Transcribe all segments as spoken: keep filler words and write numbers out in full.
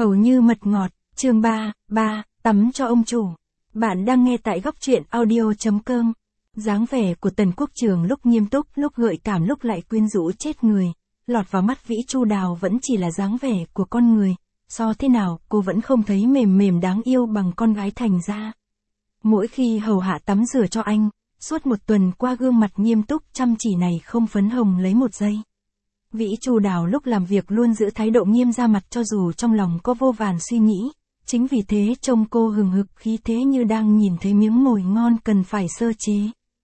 Hầu như mật ngọt, chương ba, ba, tắm cho ông chủ. Bạn đang nghe tại góc truyện audio.com. Dáng vẻ của Tần Quốc Trường lúc nghiêm túc, lúc gợi cảm, lúc lại quyến rũ chết người. Lọt vào mắt Vĩ Chu Đào vẫn chỉ là dáng vẻ của con người. So thế nào, cô vẫn không thấy mềm mềm đáng yêu bằng con gái thành ra. Mỗi khi hầu hạ tắm rửa cho anh, suốt một tuần qua gương mặt nghiêm túc chăm chỉ này không phấn hồng lấy một giây. Vĩ Chu Đào lúc làm việc luôn giữ thái độ nghiêm ra mặt cho dù trong lòng có vô vàn suy nghĩ. Chính vì thế trông cô hừng hực khí thế như đang nhìn thấy miếng mồi ngon cần phải sơ chế.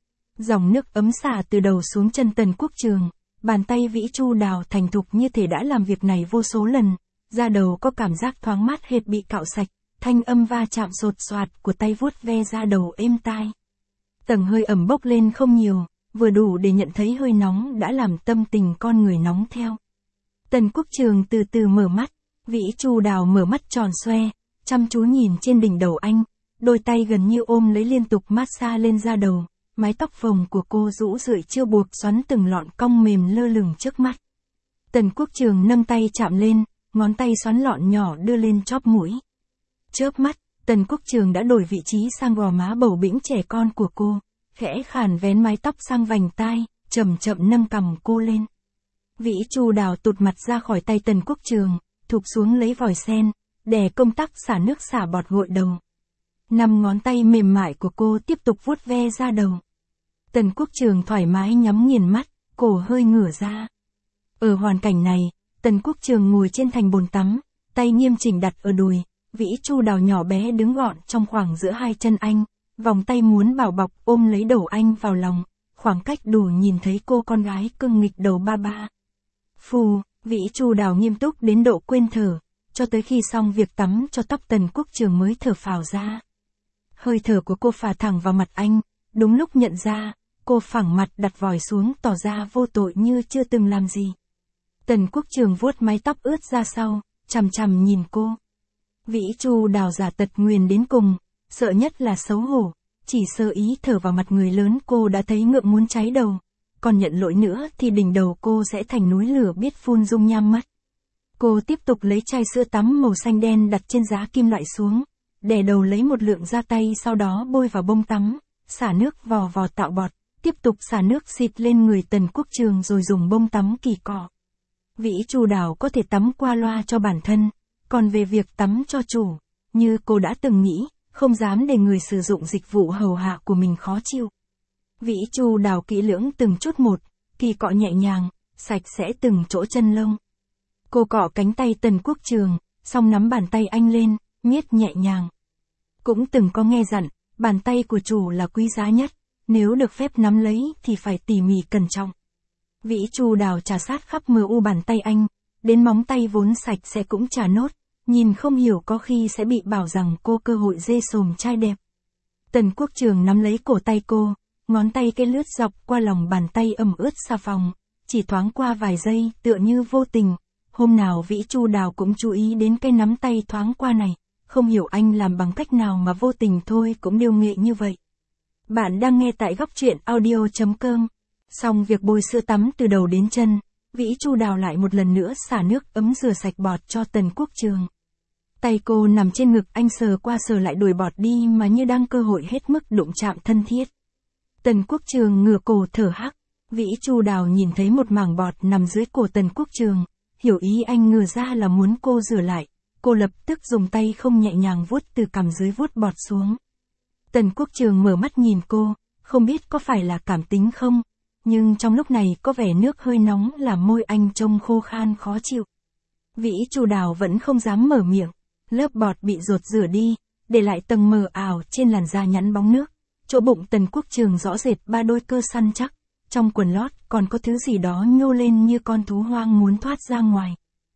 Dòng nước ấm xả từ đầu xuống chân Tần Quốc Trường, bàn tay Vĩ Chu Đào thành thục như thể đã làm việc này vô số lần, da đầu có cảm giác thoáng mát hệt bị cạo sạch, thanh âm va chạm sột soạt của tay vuốt ve da đầu êm tai. Tầng hơi ẩm bốc lên không nhiều, vừa đủ để nhận thấy hơi nóng đã làm tâm tình con người nóng theo. Tần Quốc Trường từ từ mở mắt, Vĩ Chu Đào mở mắt tròn xoe, chăm chú nhìn trên đỉnh đầu anh, đôi tay gần như ôm lấy liên tục massage lên da đầu, mái tóc phồng của cô rũ rượi chưa buộc xoắn từng lọn cong mềm lơ lửng trước mắt. Tần Quốc Trường nâng tay chạm lên, ngón tay xoắn lọn nhỏ đưa lên chóp mũi. Chớp mắt, Tần Quốc Trường đã đổi vị trí sang gò má bầu bĩnh trẻ con của cô, khẽ khàn vén mái tóc sang vành tai, chậm chậm nâng cằm cô lên. Vĩ Chu Đào tụt mặt ra khỏi tay Tần Quốc Trường, thụp xuống lấy vòi sen, đè công tắc xả nước xả bọt gội đầu. Năm ngón tay mềm mại của cô tiếp tục vuốt ve da đầu. Tần Quốc Trường thoải mái nhắm nghiền mắt, cổ hơi ngửa ra. Ở hoàn cảnh này, Tần Quốc Trường ngồi trên thành bồn tắm, tay nghiêm chỉnh đặt ở đùi, Vĩ Chu Đào nhỏ bé đứng gọn trong khoảng giữa hai chân anh, vòng tay muốn bảo bọc ôm lấy đầu anh vào lòng, khoảng cách đủ nhìn thấy cô con gái cưng nghịch đầu ba ba. Phù, Vĩ Chu Đào nghiêm túc đến độ quên thở, cho tới khi xong việc tắm cho tóc Tần Quốc Trường mới thở phào ra. Hơi thở của cô phả thẳng vào mặt anh, đúng lúc nhận ra, cô phẳng mặt đặt vòi xuống tỏ ra vô tội như chưa từng làm gì. Tần Quốc Trường vuốt mái tóc ướt ra sau, chằm chằm nhìn cô. Vĩ Chu Đào giả tật nguyền đến cùng, sợ nhất là xấu hổ, chỉ sơ ý thở vào mặt người lớn cô đã thấy ngượng muốn cháy đầu, còn nhận lỗi nữa thì đỉnh đầu cô sẽ thành núi lửa biết phun dung nham mất. Cô tiếp tục lấy chai sữa tắm màu xanh đen đặt trên giá kim loại xuống, đè đầu lấy một lượng ra tay sau đó bôi vào bông tắm, xả nước vò vò tạo bọt, tiếp tục xả nước xịt lên người Tần Quốc Trường rồi dùng bông tắm kỳ cọ. Vĩ Chu Đào có thể tắm qua loa cho bản thân, còn về việc tắm cho chủ, như cô đã từng nghĩ, không dám để người sử dụng dịch vụ hầu hạ của mình khó chịu. Vĩ Chu Đào kỹ lưỡng từng chút một, kỳ cọ nhẹ nhàng, sạch sẽ từng chỗ chân lông. Cô cọ cánh tay Tần Quốc Trường, xong nắm bàn tay anh lên, miết nhẹ nhàng. Cũng từng có nghe dặn, bàn tay của chủ là quý giá nhất, nếu được phép nắm lấy thì phải tỉ mỉ cẩn trọng. Vĩ Chu Đào trà sát khắp mờ u bàn tay anh, đến móng tay vốn sạch sẽ cũng trà nốt, nhìn không hiểu có khi sẽ bị bảo rằng cô cơ hội dê sồm trai đẹp. Tần Quốc Trường nắm lấy cổ tay cô, ngón tay cái lướt dọc qua lòng bàn tay ẩm ướt xà phòng, chỉ thoáng qua vài giây tựa như vô tình. Hôm nào Vĩ Chu Đào cũng chú ý đến cái nắm tay thoáng qua này, không hiểu anh làm bằng cách nào mà vô tình thôi cũng điêu nghệ như vậy. Bạn đang nghe tại góc truyện audio.com. Xong việc bôi sữa tắm từ đầu đến chân, Vĩ Chu Đào lại một lần nữa xả nước ấm rửa sạch bọt cho Tần Quốc Trường. Tay cô nằm trên ngực anh sờ qua sờ lại đuổi bọt đi mà như đang cơ hội hết mức đụng chạm thân thiết. Tần Quốc Trường ngửa cổ thở hắc, Vĩ Chu Đào nhìn thấy một mảng bọt nằm dưới cổ Tần Quốc Trường, hiểu ý anh ngửa ra là muốn cô rửa lại, cô lập tức dùng tay không nhẹ nhàng vuốt từ cằm dưới vuốt bọt xuống. Tần Quốc Trường mở mắt nhìn cô, không biết có phải là cảm tính không, nhưng trong lúc này có vẻ nước hơi nóng làm môi anh trông khô khan khó chịu. Vĩ Chu Đào vẫn không dám mở miệng, lớp bọt bị dột rửa đi, để lại tầng mờ ảo trên làn da nhẵn bóng nước, chỗ bụng Tần Quốc Trường rõ rệt ba đôi cơ săn chắc, trong quần lót còn có thứ gì đó nhô lên như con thú hoang muốn thoát ra ngoài.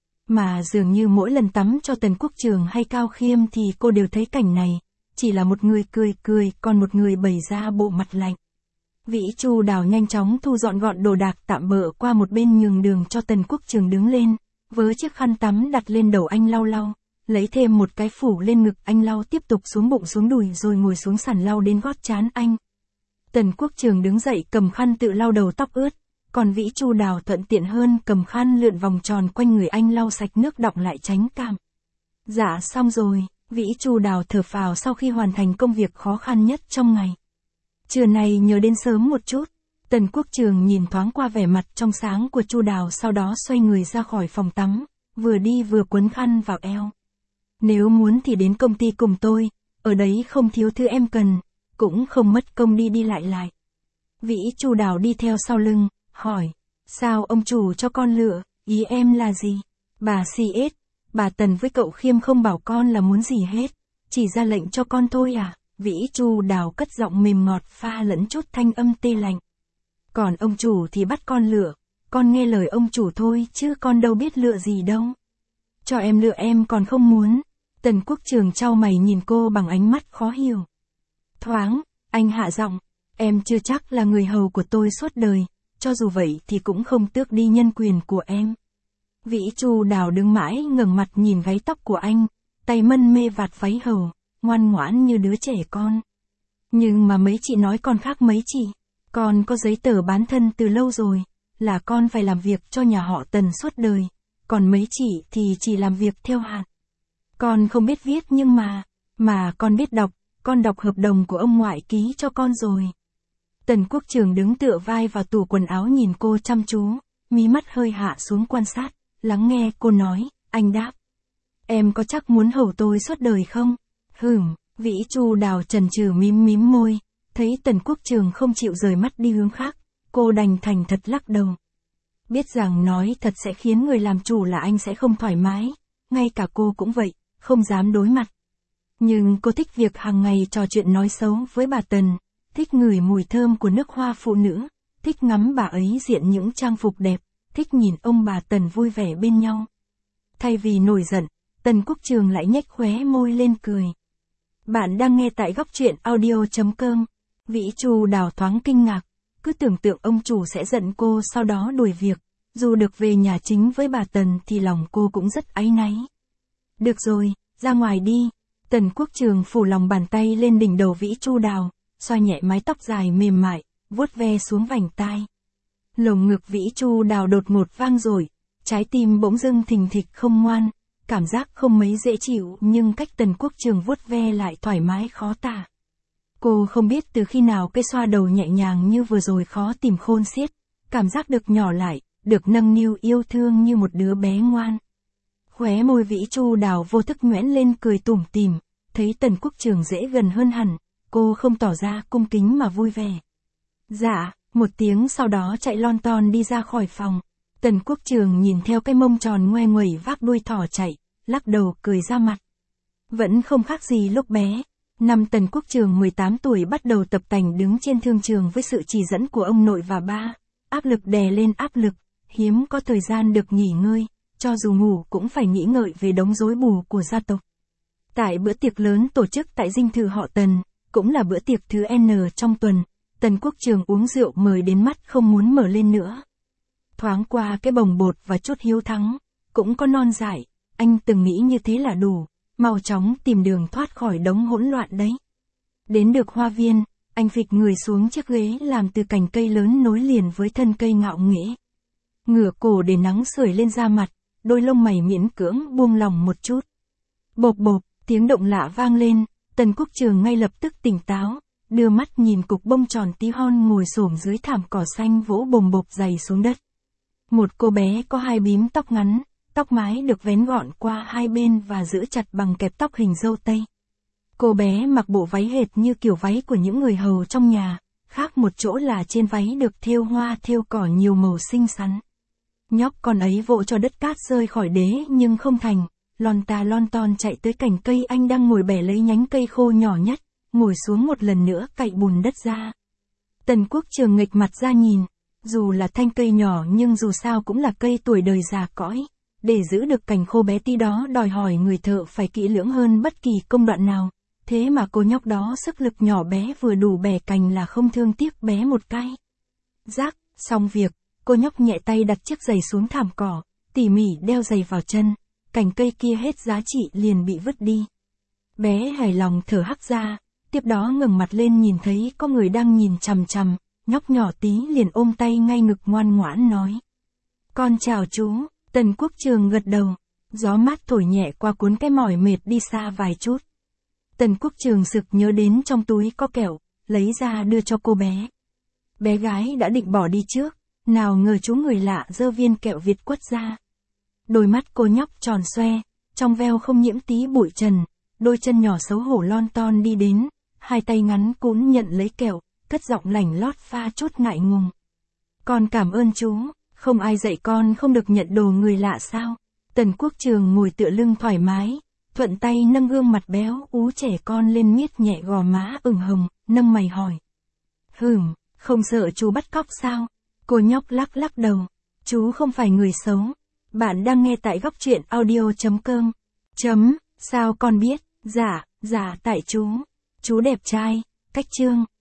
Mà dường như mỗi lần tắm cho Tần Quốc Trường hay Cao Khiêm thì cô đều thấy cảnh này, chỉ là một người cười cười còn một người bày ra bộ mặt lạnh. Vĩ Chu Đào nhanh chóng thu dọn gọn đồ đạc tạm bợ qua một bên nhường đường cho Tần Quốc Trường đứng lên, với chiếc khăn tắm đặt lên đầu anh lau lau, lấy thêm một cái phủ lên ngực anh lau tiếp tục xuống bụng xuống đùi rồi ngồi xuống sàn lau đến gót trán anh. Tần Quốc Trường đứng dậy cầm khăn tự lau đầu tóc ướt, còn Vĩ Chu Đào thuận tiện hơn cầm khăn lượn vòng tròn quanh người anh lau sạch nước đọng lại tránh cảm. Dạ xong rồi, Vĩ Chu Đào thở phào sau khi hoàn thành công việc khó khăn nhất trong ngày. Trưa này nhớ đến sớm một chút. Tần Quốc Trường nhìn thoáng qua vẻ mặt trong sáng của Chu Đào, sau đó xoay người ra khỏi phòng tắm, vừa đi vừa quấn khăn vào eo. Nếu muốn thì đến công ty cùng tôi, ở đấy không thiếu thứ em cần, cũng không mất công đi đi lại lại. Vĩ Chu Đào đi theo sau lưng, hỏi, sao ông chủ cho con lựa, ý em là gì? Bà xê ét, bà Tần với cậu Khiêm không bảo con là muốn gì hết, chỉ ra lệnh cho con thôi à? Vĩ Chu Đào cất giọng mềm ngọt pha lẫn chút thanh âm tê lạnh. Còn ông chủ thì bắt con lựa, con nghe lời ông chủ thôi chứ con đâu biết lựa gì đâu. Cho em lựa em còn không muốn. Tần Quốc Trường chau mày nhìn cô bằng ánh mắt khó hiểu. Thoáng, anh hạ giọng, em chưa chắc là người hầu của tôi suốt đời, cho dù vậy thì cũng không tước đi nhân quyền của em. Vĩ Chu Đào đứng mãi ngẩng mặt nhìn gáy tóc của anh, tay mân mê vạt váy hầu, ngoan ngoãn như đứa trẻ con. Nhưng mà mấy chị nói con khác mấy chị, con có giấy tờ bán thân từ lâu rồi, là con phải làm việc cho nhà họ Tần suốt đời, còn mấy chị thì chỉ làm việc theo hạn. Con không biết viết nhưng mà, mà con biết đọc, con đọc hợp đồng của ông ngoại ký cho con rồi. Tần Quốc Trường đứng tựa vai vào tủ quần áo nhìn cô chăm chú, mí mắt hơi hạ xuống quan sát, lắng nghe cô nói, anh đáp. Em có chắc muốn hầu tôi suốt đời không? Hửm, Vĩ Chu Đào chần chừ mím mím môi, thấy Tần Quốc Trường không chịu rời mắt đi hướng khác, cô đành thành thật lắc đầu. Biết rằng nói thật sẽ khiến người làm chủ là anh sẽ không thoải mái, ngay cả cô cũng vậy, không dám đối mặt. Nhưng cô thích việc hàng ngày trò chuyện nói xấu với bà Tần, thích ngửi mùi thơm của nước hoa phụ nữ, thích ngắm bà ấy diện những trang phục đẹp, thích nhìn ông bà Tần vui vẻ bên nhau. Thay vì nổi giận, Tần Quốc Trường lại nhếch khóe môi lên cười. Bạn đang nghe tại góc truyện audio chấm com. Vĩ Chu Đào thoáng kinh ngạc, cứ tưởng tượng ông chủ sẽ giận cô sau đó đuổi việc, dù được về nhà chính với bà Tần thì lòng cô cũng rất áy náy. Được rồi, ra ngoài đi. Tần Quốc Trường phủ lòng bàn tay lên đỉnh đầu Vĩ Chu Đào, xoa nhẹ mái tóc dài mềm mại, vuốt ve xuống vành tai. Lồng ngực Vĩ Chu Đào đột ngột vang dội, trái tim bỗng dưng thình thịch không ngoan, cảm giác không mấy dễ chịu nhưng cách Tần Quốc Trường vuốt ve lại thoải mái khó tả. Cô không biết từ khi nào cái xoa đầu nhẹ nhàng như vừa rồi khó tìm khôn xiết, cảm giác được nhỏ lại, được nâng niu yêu thương như một đứa bé ngoan. Khóe môi Vĩ Chu Đào vô thức nhoẻn lên cười tủm tỉm, thấy Tần Quốc Trường dễ gần hơn hẳn, cô không tỏ ra cung kính mà vui vẻ. Dạ, một tiếng sau đó chạy lon ton đi ra khỏi phòng. Tần Quốc Trường nhìn theo cái mông tròn ngoe nguẩy vác đuôi thỏ chạy, lắc đầu cười ra mặt. Vẫn không khác gì lúc bé. Năm Tần Quốc Trường mười tám tuổi bắt đầu tập tành đứng trên thương trường với sự chỉ dẫn của ông nội và ba. Áp lực đè lên áp lực, hiếm có thời gian được nghỉ ngơi, cho dù ngủ cũng phải nghĩ ngợi về đống rối bù của gia tộc. Tại bữa tiệc lớn tổ chức tại dinh thự họ Tần, cũng là bữa tiệc thứ N trong tuần, Tần Quốc Trường uống rượu mời đến mắt không muốn mở lên nữa. Thoáng qua cái bồng bột và chút hiếu thắng, cũng có non dại, anh từng nghĩ như thế là đủ, mau chóng tìm đường thoát khỏi đống hỗn loạn đấy. Đến được hoa viên, anh phịch người xuống chiếc ghế làm từ cành cây lớn nối liền với thân cây ngạo nghễ. Ngửa cổ để nắng sưởi lên da mặt, đôi lông mày miễn cưỡng buông lòng một chút. Bộp bộp, tiếng động lạ vang lên, Tần Quốc Trường ngay lập tức tỉnh táo, đưa mắt nhìn cục bông tròn tí hon ngồi xổm dưới thảm cỏ xanh vỗ bồm bộp giày xuống đất. Một cô bé có hai bím tóc ngắn, tóc mái được vén gọn qua hai bên và giữ chặt bằng kẹp tóc hình dâu tây. Cô bé mặc bộ váy hệt như kiểu váy của những người hầu trong nhà, khác một chỗ là trên váy được thêu hoa thêu cỏ nhiều màu xinh xắn. Nhóc con ấy vỗ cho đất cát rơi khỏi đế nhưng không thành, lon ta lon ton chạy tới cành cây anh đang ngồi bẻ lấy nhánh cây khô nhỏ nhất, ngồi xuống một lần nữa cạy bùn đất ra. Tần Quốc Trường nghịch mặt ra nhìn, dù là thanh cây nhỏ nhưng dù sao cũng là cây tuổi đời già cõi, để giữ được cành khô bé tí đó đòi hỏi người thợ phải kỹ lưỡng hơn bất kỳ công đoạn nào, thế mà cô nhóc đó sức lực nhỏ bé vừa đủ bẻ cành là không thương tiếc bé một cái. Rác, xong việc, cô nhóc nhẹ tay đặt chiếc giày xuống thảm cỏ, tỉ mỉ đeo giày vào chân, cành cây kia hết giá trị liền bị vứt đi. Bé hài lòng thở hắt ra, tiếp đó ngẩng mặt lên nhìn thấy có người đang nhìn chằm chằm, nhóc nhỏ tí liền ôm tay ngay ngực ngoan ngoãn nói. Con chào chú. Tần Quốc Trường gật đầu. Gió mát thổi nhẹ qua cuốn cái mỏi mệt đi xa vài chút. Tần Quốc Trường sực nhớ đến trong túi có kẹo, lấy ra đưa cho cô bé. Bé gái đã định bỏ đi trước, nào ngờ chú người lạ giơ viên kẹo Việt quất ra. Đôi mắt cô nhóc tròn xoe, trong veo không nhiễm tí bụi trần, đôi chân nhỏ xấu hổ lon ton đi đến, hai tay ngắn cún nhận lấy kẹo, cất giọng lảnh lót pha chút ngại ngùng. Con cảm ơn chú, không ai dạy con không được nhận đồ người lạ sao? Tần Quốc Trường ngồi tựa lưng thoải mái, thuận tay nâng gương mặt béo ú trẻ con lên miết nhẹ gò má ửng hồng, nâng mày hỏi. Hừm, không sợ chú bắt cóc sao? Cô nhóc lắc lắc đầu. Chú không phải người xấu. Bạn đang nghe tại góc truyện audio.com. Chấm, sao con biết? Dạ, dạ tại chú. Chú đẹp trai, cách trương.